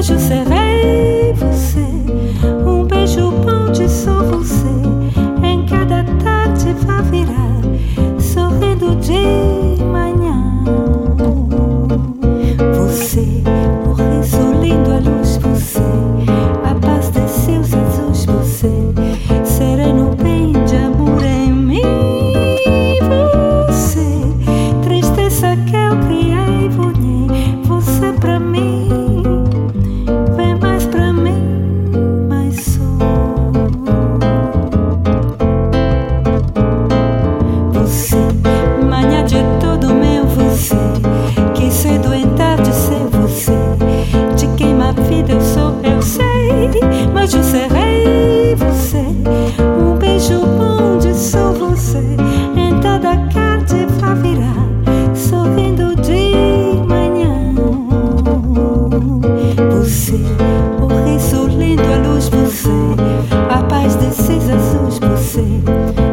mas eu serei você. Um beijo bom de só você. Em cada tarde vai virar, sorrindo de manhã. Você, o riso lindo, a luz, você, a paz de seus azuis, você, sereno bem de amor em mim. Você, tristeza que eu criei, bonhei, você pra mim, vem mais pra mim, mais só. Você, manhã de todo meu você, que cedo entardecer você, de quem a vida eu sou, eu sei, mas eu serei você. Um beijo bom de só você, em toda tarde vai virar, sorrindo de manhã. Você, o riso lindo, a luz, você, a paz desses azuis, você,